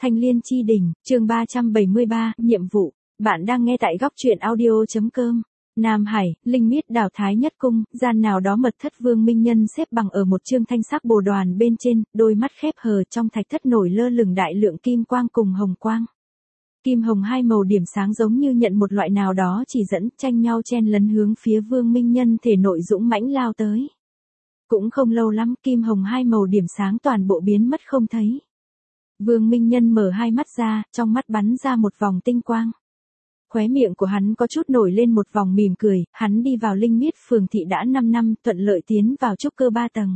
Thanh Liên Chi Đỉnh, chương 373, nhiệm vụ. Bạn đang nghe tại góc truyện audio.com. Nam Hải, Linh Miết đảo Thái Nhất Cung, gian nào đó mật thất Vương Minh Nhân xếp bằng ở một chương thanh sắc bồ đoàn bên trên, đôi mắt khép hờ trong thạch thất nổi lơ lửng đại lượng kim quang cùng hồng quang. Kim hồng hai màu điểm sáng giống như nhận một loại nào đó chỉ dẫn tranh nhau chen lấn hướng phía Vương Minh Nhân thể nội dũng mãnh lao tới. Cũng không lâu lắm kim hồng hai màu điểm sáng toàn bộ biến mất không thấy. Vương Minh Nhân mở hai mắt ra, trong mắt bắn ra một vòng tinh quang. Khóe miệng của hắn có chút nổi lên một vòng mỉm cười, hắn đi vào Linh Miết Phường thị đã 5 năm, thuận lợi tiến vào trúc cơ 3 tầng.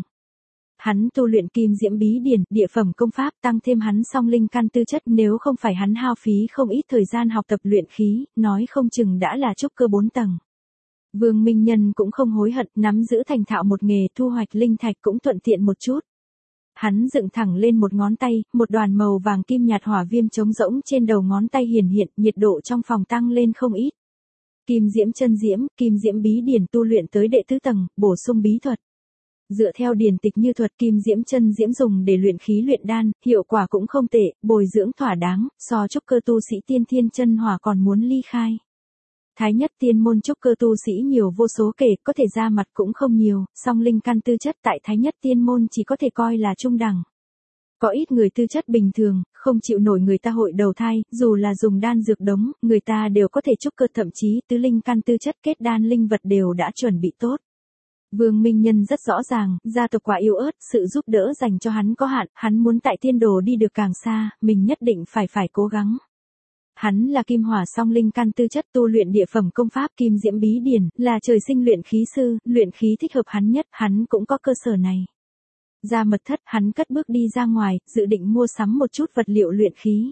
Hắn tu luyện kim diễm bí điển, địa phẩm công pháp, tăng thêm hắn song linh căn tư chất, nếu không phải hắn hao phí không ít thời gian học tập luyện khí, nói không chừng đã là trúc cơ 4 tầng. Vương Minh Nhân cũng không hối hận, nắm giữ thành thạo một nghề, thu hoạch linh thạch cũng thuận tiện một chút. Hắn dựng thẳng lên một ngón tay, một đoàn màu vàng kim nhạt hỏa viêm trống rỗng trên đầu ngón tay hiển hiện, nhiệt độ trong phòng tăng lên không ít. Kim diễm chân diễm, kim diễm bí điển tu luyện tới đệ tứ tầng, bổ sung bí thuật. Dựa theo điển tịch như thuật kim diễm chân diễm dùng để luyện khí luyện đan, hiệu quả cũng không tệ, bồi dưỡng thỏa đáng, so trúc cơ tu sĩ tiên thiên chân hỏa còn muốn ly khai. Thái nhất tiên môn trúc cơ tu sĩ nhiều vô số kể, có thể ra mặt cũng không nhiều, song linh căn tư chất tại thái nhất tiên môn chỉ có thể coi là trung đẳng. Có ít người tư chất bình thường, không chịu nổi người ta hội đầu thai, dù là dùng đan dược đống, người ta đều có thể trúc cơ, thậm chí tứ linh căn tư chất kết đan linh vật đều đã chuẩn bị tốt. Vương Minh Nhân rất rõ ràng, gia tộc quá yếu ớt, sự giúp đỡ dành cho hắn có hạn, hắn muốn tại tiên đồ đi được càng xa, mình nhất định phải cố gắng. Hắn là kim hỏa song linh căn tư chất tu luyện địa phẩm công pháp kim diễm bí điển, là trời sinh luyện khí sư, luyện khí thích hợp hắn nhất, hắn cũng có cơ sở này. Ra mật thất, hắn cất bước đi ra ngoài, dự định mua sắm một chút vật liệu luyện khí.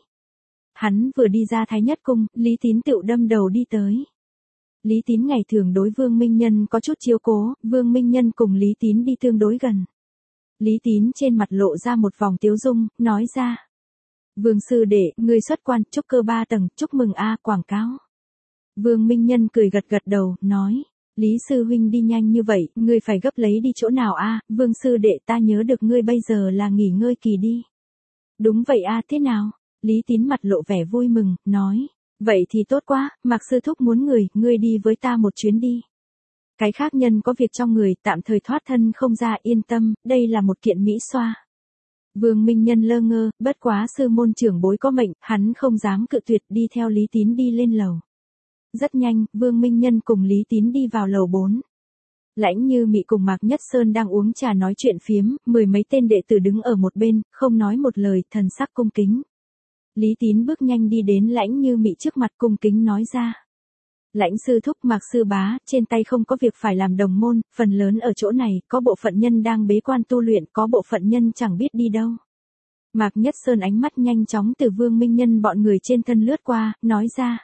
Hắn vừa đi ra Thái Nhất Cung, Lý Tín tựu đâm đầu đi tới. Lý Tín ngày thường đối Vương Minh Nhân có chút chiếu cố, Vương Minh Nhân cùng Lý Tín đi tương đối gần. Lý Tín trên mặt lộ ra một vòng tiếu dung, nói ra. Vương sư đệ, ngươi xuất quan, trúc cơ 3 tầng, chúc mừng a, quảng cáo. Vương Minh Nhân cười gật gật đầu, nói. Lý sư huynh đi nhanh như vậy, ngươi phải gấp lấy đi chỗ nào a? Vương sư đệ, ta nhớ được ngươi bây giờ là nghỉ ngơi kỳ đi. Đúng vậy a, thế nào? Lý Tín mặt lộ vẻ vui mừng, nói. Vậy thì tốt quá, Mạc sư thúc muốn ngươi đi với ta một chuyến đi. Cái khác nhân có việc trong người, tạm thời thoát thân không ra, yên tâm, đây là một kiện mỹ xoa. Vương Minh Nhân lơ ngơ, bất quá sư môn trưởng bối có mệnh, hắn không dám cự tuyệt, đi theo Lý Tín đi lên lầu. Rất nhanh, Vương Minh Nhân cùng Lý Tín đi vào lầu 4. Lãnh Như Mị cùng Mạc Nhất Sơn đang uống trà nói chuyện phiếm, mười mấy tên đệ tử đứng ở một bên, không nói một lời, thần sắc cung kính. Lý Tín bước nhanh đi đến Lãnh Như Mị trước mặt cung kính nói ra. Lãnh sư thúc, Mạc sư bá, trên tay không có việc phải làm đồng môn, phần lớn ở chỗ này, có bộ phận nhân đang bế quan tu luyện, có bộ phận nhân chẳng biết đi đâu. Mạc Nhất Sơn ánh mắt nhanh chóng từ Vương Minh Nhân bọn người trên thân lướt qua, nói ra.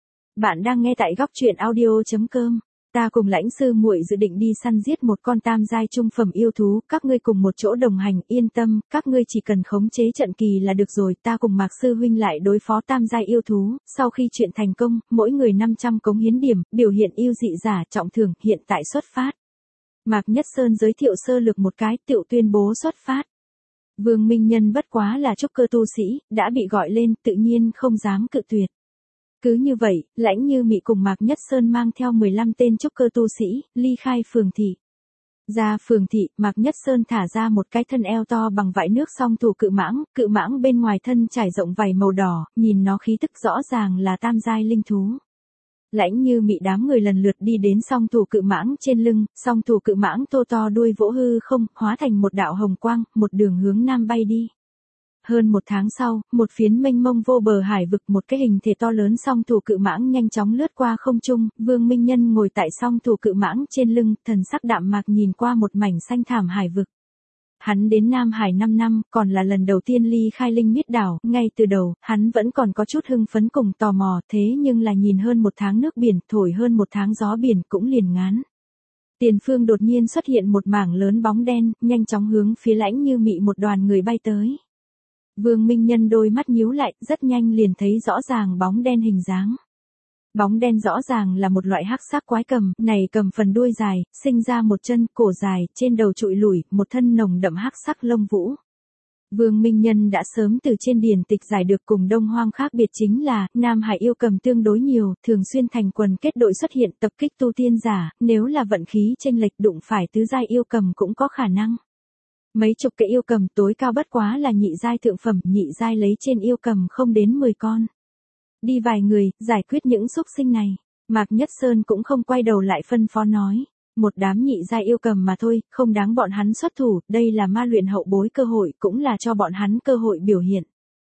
Bạn đang nghe tại góc truyện audio.com. Ta cùng Lãnh sư muội dự định đi săn giết một con tam giai trung phẩm yêu thú, các ngươi cùng một chỗ đồng hành, yên tâm, các ngươi chỉ cần khống chế trận kỳ là được rồi, ta cùng Mạc sư huynh lại đối phó tam giai yêu thú, sau khi chuyện thành công, mỗi người 500 cống hiến điểm, biểu hiện yêu dị giả, trọng thưởng, hiện tại xuất phát. Mạc Nhất Sơn giới thiệu sơ lược một cái, tựu tuyên bố xuất phát. Vương Minh Nhân bất quá là trúc cơ tu sĩ, đã bị gọi lên, tự nhiên không dám cự tuyệt. Cứ như vậy, Lãnh Như Mị cùng Mạc Nhất Sơn mang theo 15 tên trúc cơ tu sĩ, ly khai phường thị. Ra phường thị, Mạc Nhất Sơn thả ra một cái thân eo to bằng vải nước song thủ cự mãng bên ngoài thân trải rộng vảy màu đỏ, nhìn nó khí tức rõ ràng là tam giai linh thú. Lãnh Như Mị đám người lần lượt đi đến song thủ cự mãng trên lưng, song thủ cự mãng tô to đuôi vỗ hư không, hóa thành một đạo hồng quang, một đường hướng nam bay đi. Hơn một tháng sau, một phiến mênh mông vô bờ hải vực, một cái hình thể to lớn song thủ cự mãng nhanh chóng lướt qua không trung, Vương Minh Nhân ngồi tại song thủ cự mãng trên lưng, thần sắc đạm mạc nhìn qua một mảnh xanh thảm hải vực. Hắn đến Nam Hải 5 năm, còn là lần đầu tiên ly khai Linh Miết đảo, ngay từ đầu, hắn vẫn còn có chút hưng phấn cùng tò mò, thế nhưng là nhìn hơn một tháng nước biển, thổi hơn một tháng gió biển cũng liền ngán. Tiền phương đột nhiên xuất hiện một mảng lớn bóng đen, nhanh chóng hướng phía Lãnh Như Mị một đoàn người bay tới. Vương Minh Nhân đôi mắt nhíu lại, rất nhanh liền thấy rõ ràng bóng đen hình dáng. Bóng đen rõ ràng là một loại hắc sắc quái cầm, này cầm phần đuôi dài, sinh ra một chân, cổ dài, trên đầu trụi lủi, một thân nồng đậm hắc sắc lông vũ. Vương Minh Nhân đã sớm từ trên điển tịch giải được cùng Đông Hoang khác biệt chính là, Nam Hải yêu cầm tương đối nhiều, thường xuyên thành quần kết đội xuất hiện tập kích tu tiên giả, nếu là vận khí chênh lệch đụng phải tứ giai yêu cầm cũng có khả năng. Mấy chục cái yêu cầm tối cao bất quá là nhị giai thượng phẩm, nhị giai lấy trên yêu cầm không đến 10 con. Đi vài người, giải quyết những xúc sinh này. Mạc Nhất Sơn cũng không quay đầu lại phân phó nói. Một đám nhị giai yêu cầm mà thôi, không đáng bọn hắn xuất thủ, đây là ma luyện hậu bối cơ hội, cũng là cho bọn hắn cơ hội biểu hiện.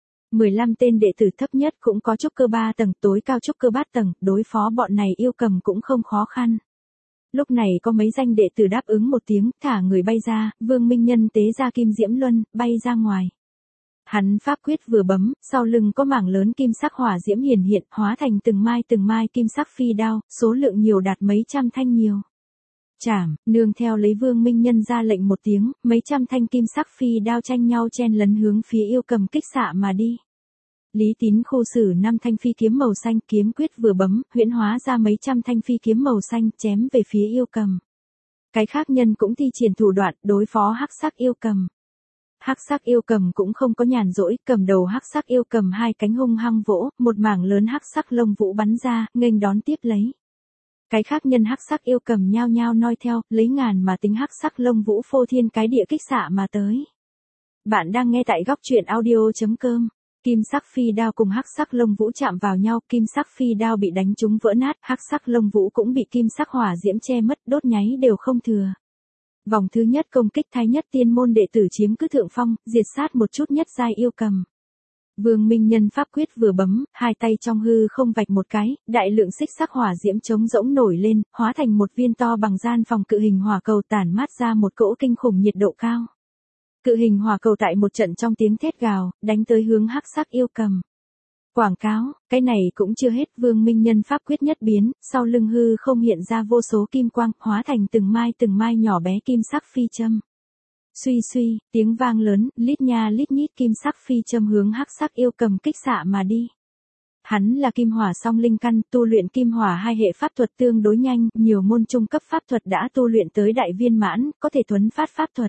15 tên đệ tử thấp nhất cũng có trúc cơ 3 tầng, tối cao trúc cơ 3 tầng, đối phó bọn này yêu cầm cũng không khó khăn. Lúc này có mấy danh đệ tử đáp ứng một tiếng, thả người bay ra, Vương Minh Nhân tế ra kim diễm luân, bay ra ngoài. Hắn pháp quyết vừa bấm, sau lưng có mảng lớn kim sắc hỏa diễm hiển hiện, hóa thành từng mai kim sắc phi đao, số lượng nhiều đạt mấy trăm thanh nhiều. Chảm, nương theo lấy Vương Minh Nhân ra lệnh một tiếng, mấy trăm thanh kim sắc phi đao tranh nhau chen lấn hướng phía yêu cầm kích xạ mà đi. Lý Tín khu xử 5 thanh phi kiếm màu xanh, kiếm quyết vừa bấm, huyễn hóa ra mấy trăm thanh phi kiếm màu xanh chém về phía yêu cầm. Cái khác nhân cũng thi triển thủ đoạn đối phó hắc sắc yêu cầm. Hắc sắc yêu cầm cũng không có nhàn rỗi, cầm đầu hắc sắc yêu cầm hai cánh hung hăng vỗ, một mảng lớn hắc sắc lông vũ bắn ra, nghênh đón tiếp lấy. Cái khác nhân hắc sắc yêu cầm nhao nhao noi theo, lấy ngàn mà tính hắc sắc lông vũ phô thiên cái địa kích xạ mà tới. Bạn đang nghe tại góc truyện audio.com. Kim sắc phi đao cùng hắc sắc lông vũ chạm vào nhau, kim sắc phi đao bị đánh trúng vỡ nát, hắc sắc lông vũ cũng bị kim sắc hỏa diễm che mất, đốt nháy đều không thừa. Vòng thứ nhất công kích Thái Nhất Tiên môn đệ tử chiếm cứ thượng phong, diệt sát một chút nhất giai yêu cầm. Vương Minh Nhân pháp quyết vừa bấm, hai tay trong hư không vạch một cái, đại lượng xích sắc hỏa diễm trống rỗng nổi lên, hóa thành một viên to bằng gian phòng cự hình hỏa cầu tản mát ra một cỗ kinh khủng nhiệt độ cao. Cự hình hỏa cầu tại một trận trong tiếng thét gào, đánh tới hướng hắc sắc yêu cầm. Quảng cáo, cái này cũng chưa hết, Vương Minh Nhân pháp quyết nhất biến, sau lưng hư không hiện ra vô số kim quang, hóa thành từng mai nhỏ bé kim sắc phi châm. Suy suy, tiếng vang lớn, lít nha lít nhít kim sắc phi châm hướng hắc sắc yêu cầm kích xạ mà đi. Hắn là kim hỏa song linh căn, tu luyện kim hỏa hai hệ pháp thuật tương đối nhanh, nhiều môn trung cấp pháp thuật đã tu luyện tới đại viên mãn, có thể thuấn phát pháp thuật.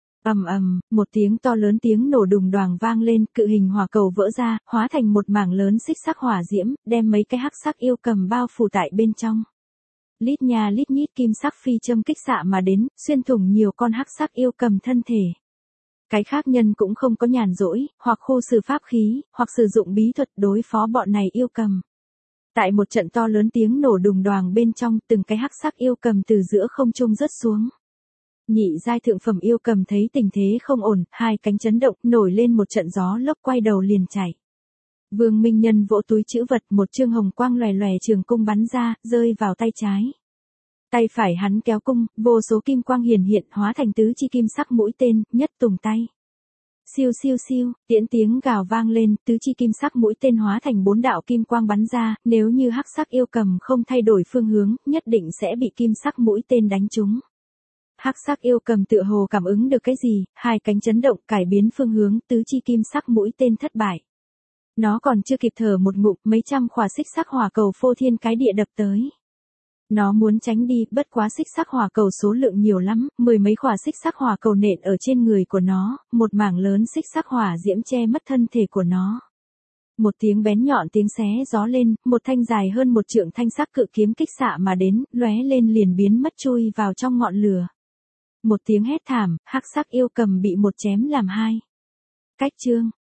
Một tiếng to lớn tiếng nổ đùng đoàng vang lên, cự hình hỏa cầu vỡ ra, hóa thành một mảng lớn xích sắc hỏa diễm, đem mấy cái hắc sắc yêu cầm bao phủ tại bên trong. Lít nha lít nhít kim sắc phi châm kích xạ mà đến, xuyên thủng nhiều con hắc sắc yêu cầm thân thể. Cái khác nhân cũng không có nhàn rỗi, hoặc khu xử pháp khí, hoặc sử dụng bí thuật đối phó bọn này yêu cầm. Tại một trận to lớn tiếng nổ đùng đoàng bên trong, từng cái hắc sắc yêu cầm từ giữa không trung rớt xuống. Nhị giai thượng phẩm yêu cầm thấy tình thế không ổn, hai cánh chấn động, nổi lên một trận gió lốc, quay đầu liền chạy. Vương Minh Nhân vỗ túi trữ vật, một chương hồng quang lòe lòe trường cung bắn ra, rơi vào tay trái. Tay phải hắn kéo cung, vô số kim quang hiển hiện, hóa thành tứ chi kim sắc mũi tên, nhất tùng tay. Siêu siêu siêu, tiếng gào vang lên, tứ chi kim sắc mũi tên hóa thành 4 đạo kim quang bắn ra, nếu như hắc sắc yêu cầm không thay đổi phương hướng, nhất định sẽ bị kim sắc mũi tên đánh trúng. Hắc sắc yêu cầm tựa hồ cảm ứng được cái gì, hai cánh chấn động, cải biến phương hướng, tứ chi kim sắc mũi tên thất bại. Nó còn chưa kịp thở một ngụm, mấy trăm khỏa xích sắc hỏa cầu phô thiên cái địa đập tới. Nó muốn tránh đi, bất quá xích sắc hỏa cầu số lượng nhiều lắm, 10 mấy khỏa xích sắc hỏa cầu nện ở trên người của nó, một mảng lớn xích sắc hỏa diễm che mất thân thể của nó. Một tiếng bén nhọn tiếng xé gió lên, một thanh dài hơn một trượng thanh sắc cự kiếm kích xạ mà đến, lóe lên liền biến mất chui vào trong ngọn lửa. Một tiếng hét thảm, hắc sắc yêu cầm bị một chém làm hai. Cách chương,